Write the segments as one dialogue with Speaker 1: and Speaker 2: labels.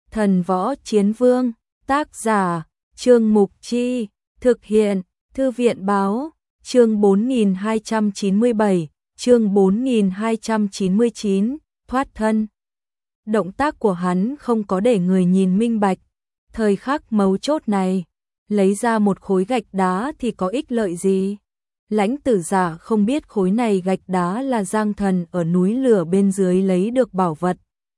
Speaker 1: Thần Võ Chiến Vương, tác giả, Trương Mục Chi, thực hiện, Thư viện Báo, chương 4297, chương 4299, thoát thân. Động tác của hắn không có để người nhìn minh bạch, thời khắc mấu chốt này, lấy ra một khối gạch đá thì có ích lợi gì? Lãnh Tử Giả không biết khối này gạch đá là Giang Thần ở núi lửa bên dưới lấy được bảo vật.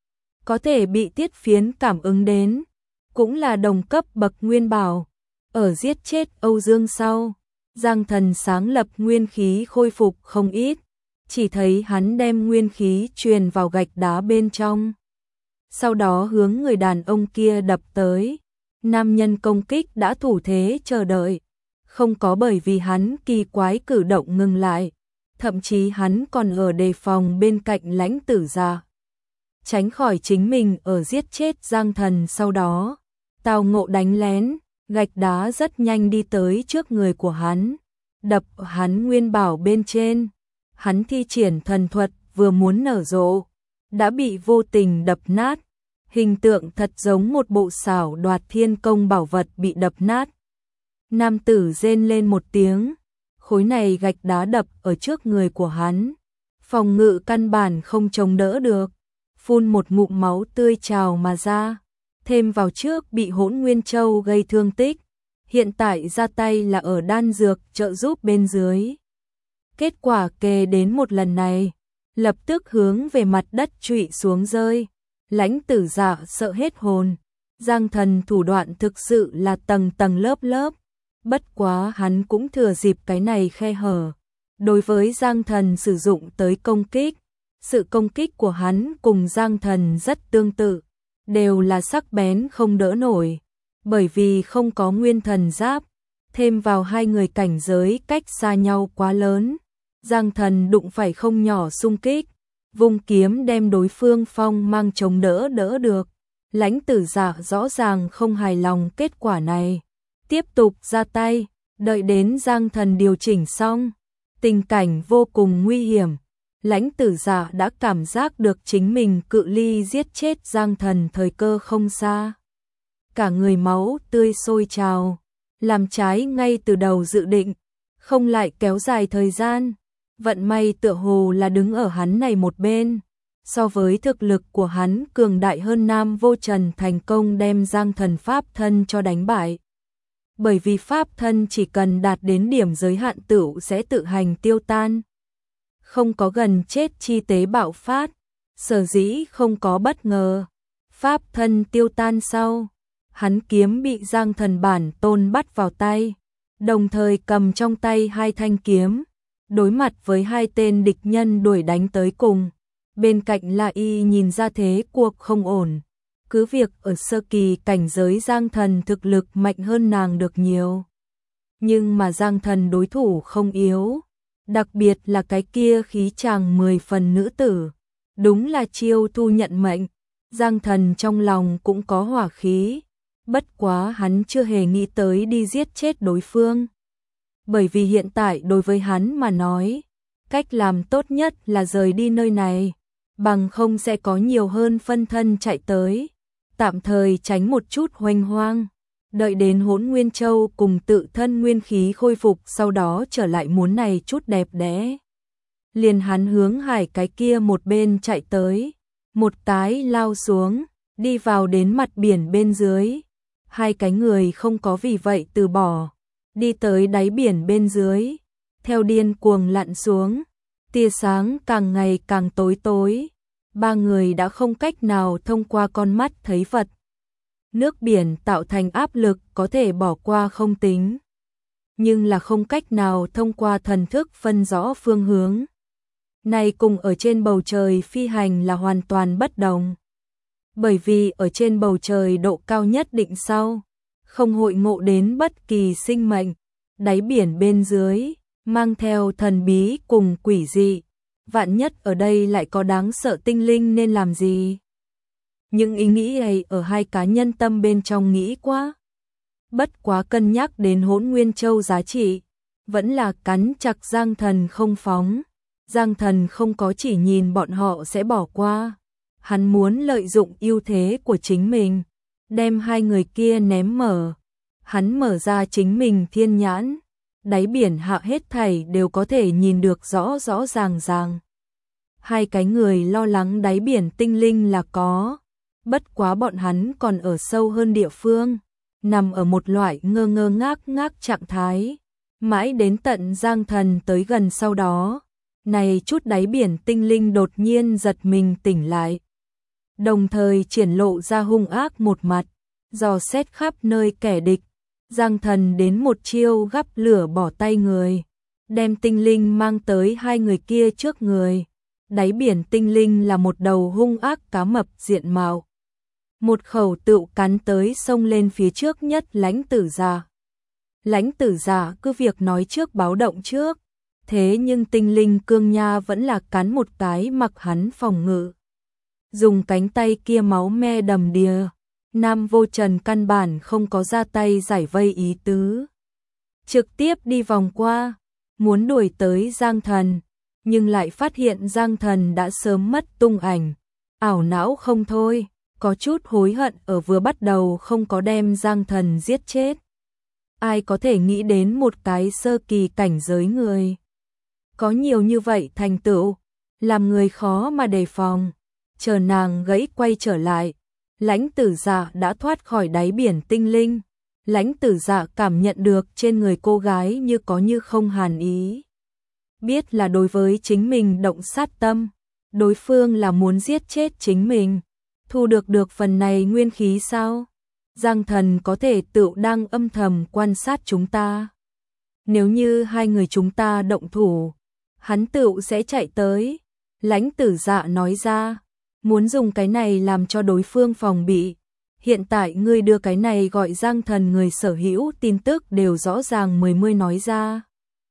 Speaker 1: Có thể bị Tiết Phiến cảm ứng đến, cũng là đồng cấp bậc nguyên bảo. Ở giết chết Âu Dương sau, Giang Thần sáng lập nguyên khí khôi phục không ít, chỉ thấy hắn đem nguyên khí truyền vào gạch đá bên trong. Sau đó hướng người đàn ông kia đập tới, nam nhân công kích đã thủ thế chờ đợi, không có bởi vì hắn kỳ quái cử động ngừng lại, thậm chí hắn còn ở đề phòng bên cạnh Lãnh Tử Giả. Tránh khỏi chính mình ở giết chết Giang Thần sau đó, tào ngộ đánh lén, gạch đá rất nhanh đi tới trước người của hắn, đập hắn nguyên bảo bên trên. Hắn thi triển thần thuật vừa muốn nở rộ, đã bị vô tình đập nát, hình tượng thật giống một bộ xảo đoạt thiên công bảo vật bị đập nát. Nam tử rên lên một tiếng, khối này gạch đá đập ở trước người của hắn, phòng ngự căn bản không chống đỡ được, phun một ngụm máu tươi trào mà ra, thêm vào trước bị Hỗn Nguyên Châu gây thương tích, hiện tại ra tay là ở đan dược trợ giúp bên dưới. Kết quả kề đến một lần này, lập tức hướng về mặt đất trụy xuống rơi. Lãnh Tử Giả sợ hết hồn, Giang Thần thủ đoạn thực sự là tầng tầng lớp lớp, bất quá hắn cũng thừa dịp cái này khe hở. Đối với Giang Thần sử dụng tới công kích, sự công kích của hắn cùng Giang Thần rất tương tự, đều là sắc bén không đỡ nổi, bởi vì không có nguyên thần giáp, thêm vào hai người cảnh giới cách xa nhau quá lớn. Giang Thần đụng phải không nhỏ xung kích, vung kiếm đem đối phương phong mang chống đỡ được. Lãnh Tử Giả rõ ràng không hài lòng kết quả này, tiếp tục ra tay, đợi đến Giang Thần điều chỉnh xong, tình cảnh vô cùng nguy hiểm. Lãnh Tử Giả đã cảm giác được chính mình cự ly giết chết Giang Thần thời cơ không xa. Cả người máu tươi sôi trào, làm trái ngay từ đầu dự định, không lại kéo dài thời gian. Vận may tựa hồ là đứng ở hắn này một bên, so với thực lực của hắn cường đại hơn Nam Vô Trần thành công đem Giang Thần pháp thân cho đánh bại. Bởi vì pháp thân chỉ cần đạt đến điểm giới hạn tựu sẽ tự hành tiêu tan, không có gần chết chi tế bạo phát, sở dĩ không có bất ngờ. Pháp thân tiêu tan sau, hắn kiếm bị Giang Thần bản tôn bắt vào tay, đồng thời cầm trong tay hai thanh kiếm, đối mặt với hai tên địch nhân đuổi đánh tới cùng. Bên cạnh La Y nhìn ra thế cuộc không ổn, cứ việc ở sơ kỳ cảnh giới Giang Thần thực lực mạnh hơn nàng được nhiều, nhưng mà Giang Thần đối thủ không yếu, đặc biệt là cái kia khí chàng 10 phần nữ tử, đúng là chiêu thu nhận mệnh. Giang Thần trong lòng cũng có hỏa khí, bất quá hắn chưa hề nghĩ tới đi giết chết đối phương. Bởi vì hiện tại đối với hắn mà nói, cách làm tốt nhất là rời đi nơi này, bằng không sẽ có nhiều hơn phân thân chạy tới, tạm thời tránh một chút hoành hoang, đợi đến Hỗn Nguyên Châu cùng tự thân nguyên khí khôi phục sau đó trở lại muốn này chút đẹp đẽ. Liền hắn hướng hải cái kia một bên chạy tới, một cái lao xuống, đi vào đến mặt biển bên dưới. Hai cái người không có vì vậy từ bỏ, đi tới đáy biển bên dưới, theo điên cuồng lặn xuống, tia sáng càng ngày càng tối, ba người đã không cách nào thông qua con mắt thấy vật. Nước biển tạo thành áp lực có thể bỏ qua không tính, nhưng là không cách nào thông qua thần thức phân rõ phương hướng. Này cùng ở trên bầu trời phi hành là hoàn toàn bất đồng. Bởi vì ở trên bầu trời độ cao nhất định sau, không hội ngộ đến bất kỳ sinh mệnh, đáy biển bên dưới, mang theo thần bí cùng quỷ dị, vạn nhất ở đây lại có đáng sợ tinh linh nên làm gì? Những ý nghĩ ấy ở hai cá nhân tâm bên trong nghĩ quá. Bất quá cân nhắc đến Hỗn Nguyên Châu giá trị, vẫn là cắn chặt Giang Thần không phóng. Giang Thần không có chỉ nhìn bọn họ sẽ bỏ qua, hắn muốn lợi dụng ưu thế của chính mình, đem hai người kia ném mở. Hắn mở ra chính mình thiên nhãn, đáy biển hạ hết thảy đều có thể nhìn được rõ rõ ràng ràng. Hai cái người lo lắng đáy biển tinh linh là có, bất quá bọn hắn còn ở sâu hơn địa phương, nằm ở một loại ngơ ngơ ngác ngác trạng thái, mãi đến tận Giang Thần tới gần sau đó, này chút đáy biển tinh linh đột nhiên giật mình tỉnh lại, đồng thời triển lộ ra hung ác một mặt, dò xét khắp nơi kẻ địch. Giang Thần đến một chiêu gắp lửa bỏ tay người, đem tinh linh mang tới hai người kia trước người. Đáy biển tinh linh là một đầu hung ác cá mập diện mạo. Một khẩu tựu cắn tới xông lên phía trước nhất Lãnh Tử Dạ. Lãnh Tử Dạ cứ việc nói trước báo động trước, thế nhưng tinh linh cương nha vẫn là cắn một cái mặc hắn phòng ngự. Dùng cánh tay kia máu me đầm đìa, Nam Vô Trần căn bản không có ra tay giải vây ý tứ. Trực tiếp đi vòng qua, muốn đuổi tới Giang Thần, nhưng lại phát hiện Giang Thần đã sớm mất tung ảnh, ảo não không thôi, có chút hối hận ở vừa bắt đầu không có đem Giang Thần giết chết. Ai có thể nghĩ đến một cái sơ kỳ cảnh giới người có nhiều như vậy thành tựu, làm người khó mà đề phòng. Chờ nàng gãy quay trở lại, Lãnh Tử Dạ đã thoát khỏi đáy biển tinh linh. Lãnh Tử Dạ cảm nhận được trên người cô gái như có như không hàn ý. Biết là đối với chính mình động sát tâm, đối phương là muốn giết chết chính mình. Thu được phần này nguyên khí sao? Giang Thần có thể tự đang âm thầm quan sát chúng ta. Nếu như hai người chúng ta động thủ, hắn tự sẽ chạy tới. Lãnh Tử Dạ nói ra, muốn dùng cái này làm cho đối phương phòng bị. Hiện tại ngươi đưa cái này gọi Giang Thần người sở hữu tin tức đều rõ ràng mười nói ra.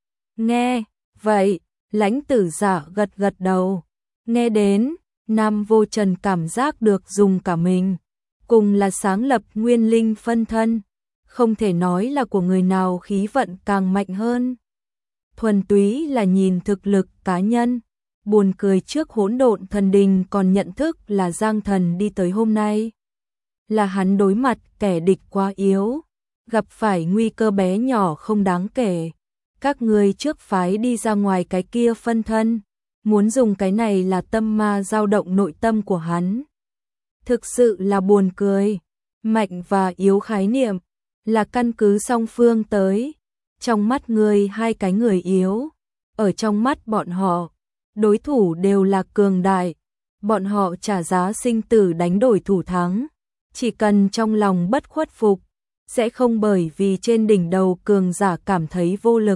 Speaker 1: Nghe, vậy, Lãnh Tử Dạ gật gật đầu. Nghe đến, Nam Vô Trần cảm giác được dùng cả mình. Cùng là sáng lập nguyên linh phân thân. Không thể nói là của người nào khí vận càng mạnh hơn. Thuần túy là nhìn thực lực cá nhân. Buồn cười trước Hỗn Độn Thần Đình còn nhận thức là Giang Thần đi tới hôm nay. Là hắn đối mặt kẻ địch quá yếu, gặp phải nguy cơ bé nhỏ không đáng kể. Các người trước phái đi ra ngoài cái kia phân thân, muốn dùng cái này là tâm ma dao động nội tâm của hắn. Thực sự là buồn cười, mạnh và yếu khái niệm, là căn cứ song phương tới. Trong mắt người hai cái người yếu, ở trong mắt bọn họ, đối thủ đều là cường đại. Bọn họ trả giá sinh tử đánh đổi thủ thắng. Chỉ cần trong lòng bất khuất phục, sẽ không bởi vì trên đỉnh đầu cường giả cảm thấy vô lực.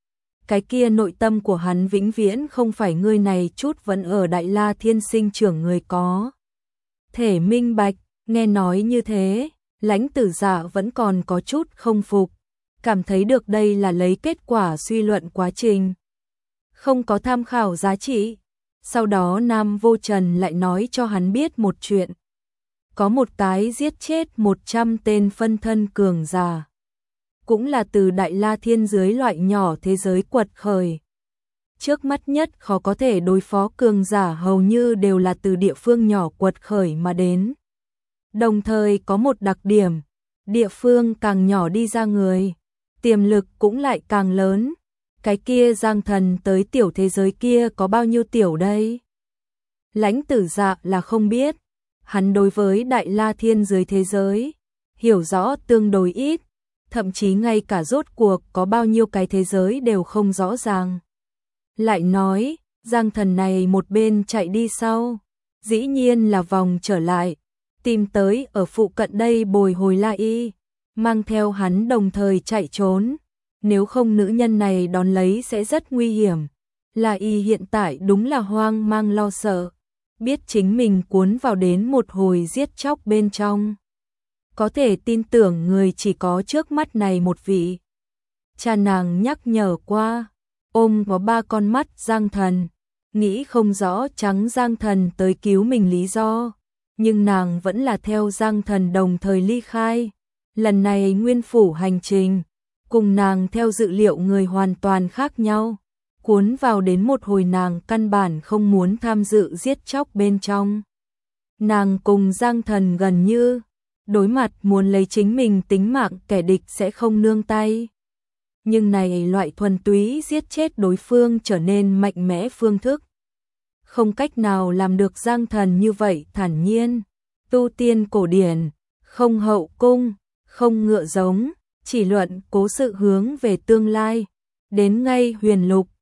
Speaker 1: Cái kia nội tâm của hắn vĩnh viễn không phải người này chút vẫn ở Đại La Thiên Sinh trưởng người có thể minh bạch. Nghe nói như thế, Lãnh Tử Dạ vẫn còn có chút không phục, cảm thấy được đây là lấy kết quả suy luận quá trình, không có tham khảo giá trị. Sau đó Nam Vô Trần lại nói cho hắn biết một chuyện. Có một cái giết chết 100 tên phân thân cường giả, cũng là từ Đại La Thiên dưới loại nhỏ thế giới quật khởi. Trước mắt nhất khó có thể đối phó cường giả hầu như đều là từ địa phương nhỏ quật khởi mà đến. Đồng thời có một đặc điểm, địa phương càng nhỏ đi ra người, tiềm lực cũng lại càng lớn. Cái kia Giang Thần tới tiểu thế giới kia có bao nhiêu tiểu đây? Lãnh Tử Dạ là không biết. Hắn đối với Đại La Thiên dưới thế giới hiểu rõ tương đối ít, thậm chí ngay cả rốt cuộc có bao nhiêu cái thế giới đều không rõ ràng. Lại nói, Giang Thần này một bên chạy đi sau, dĩ nhiên là vòng trở lại, tìm tới ở phụ cận đây bồi hồi La Y, mang theo hắn đồng thời chạy trốn. Nếu không nữ nhân này đón lấy sẽ rất nguy hiểm. La Y hiện tại đúng là hoang mang lo sợ, biết chính mình cuốn vào đến một hồi giết chóc bên trong. Có thể tin tưởng người chỉ có trước mắt này một vị. Cha nàng nhắc nhở qua, ôm có 3 con mắt Giang Thần, nghĩ không rõ trắng Giang Thần tới cứu mình lý do, nhưng nàng vẫn là theo Giang Thần đồng thời ly khai. Lần này nguyên phủ hành trình, cùng nàng theo dự liệu người hoàn toàn khác nhau, cuốn vào đến một hồi nàng căn bản không muốn tham dự giết chóc bên trong. Nàng cùng Giang Thần gần như đối mặt muốn lấy chính mình tính mạng kẻ địch sẽ không nương tay. Nhưng này loại thuần túy giết chết đối phương trở nên mạnh mẽ phương thức. Không cách nào làm được Giang Thần như vậy thản nhiên. Tu tiên cổ điển, không hậu cung, không ngựa giống, chỉ luận cố sự hướng về tương lai. Đến ngay huyền lục,